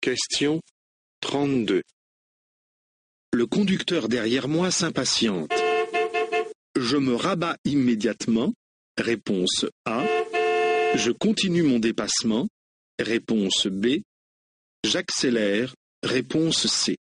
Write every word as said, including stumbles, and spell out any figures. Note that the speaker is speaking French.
Question trente-deux. Le conducteur derrière moi s'impatiente. Je me rabats immédiatement. Réponse A. Je continue mon dépassement. Réponse B. J'accélère. Réponse C.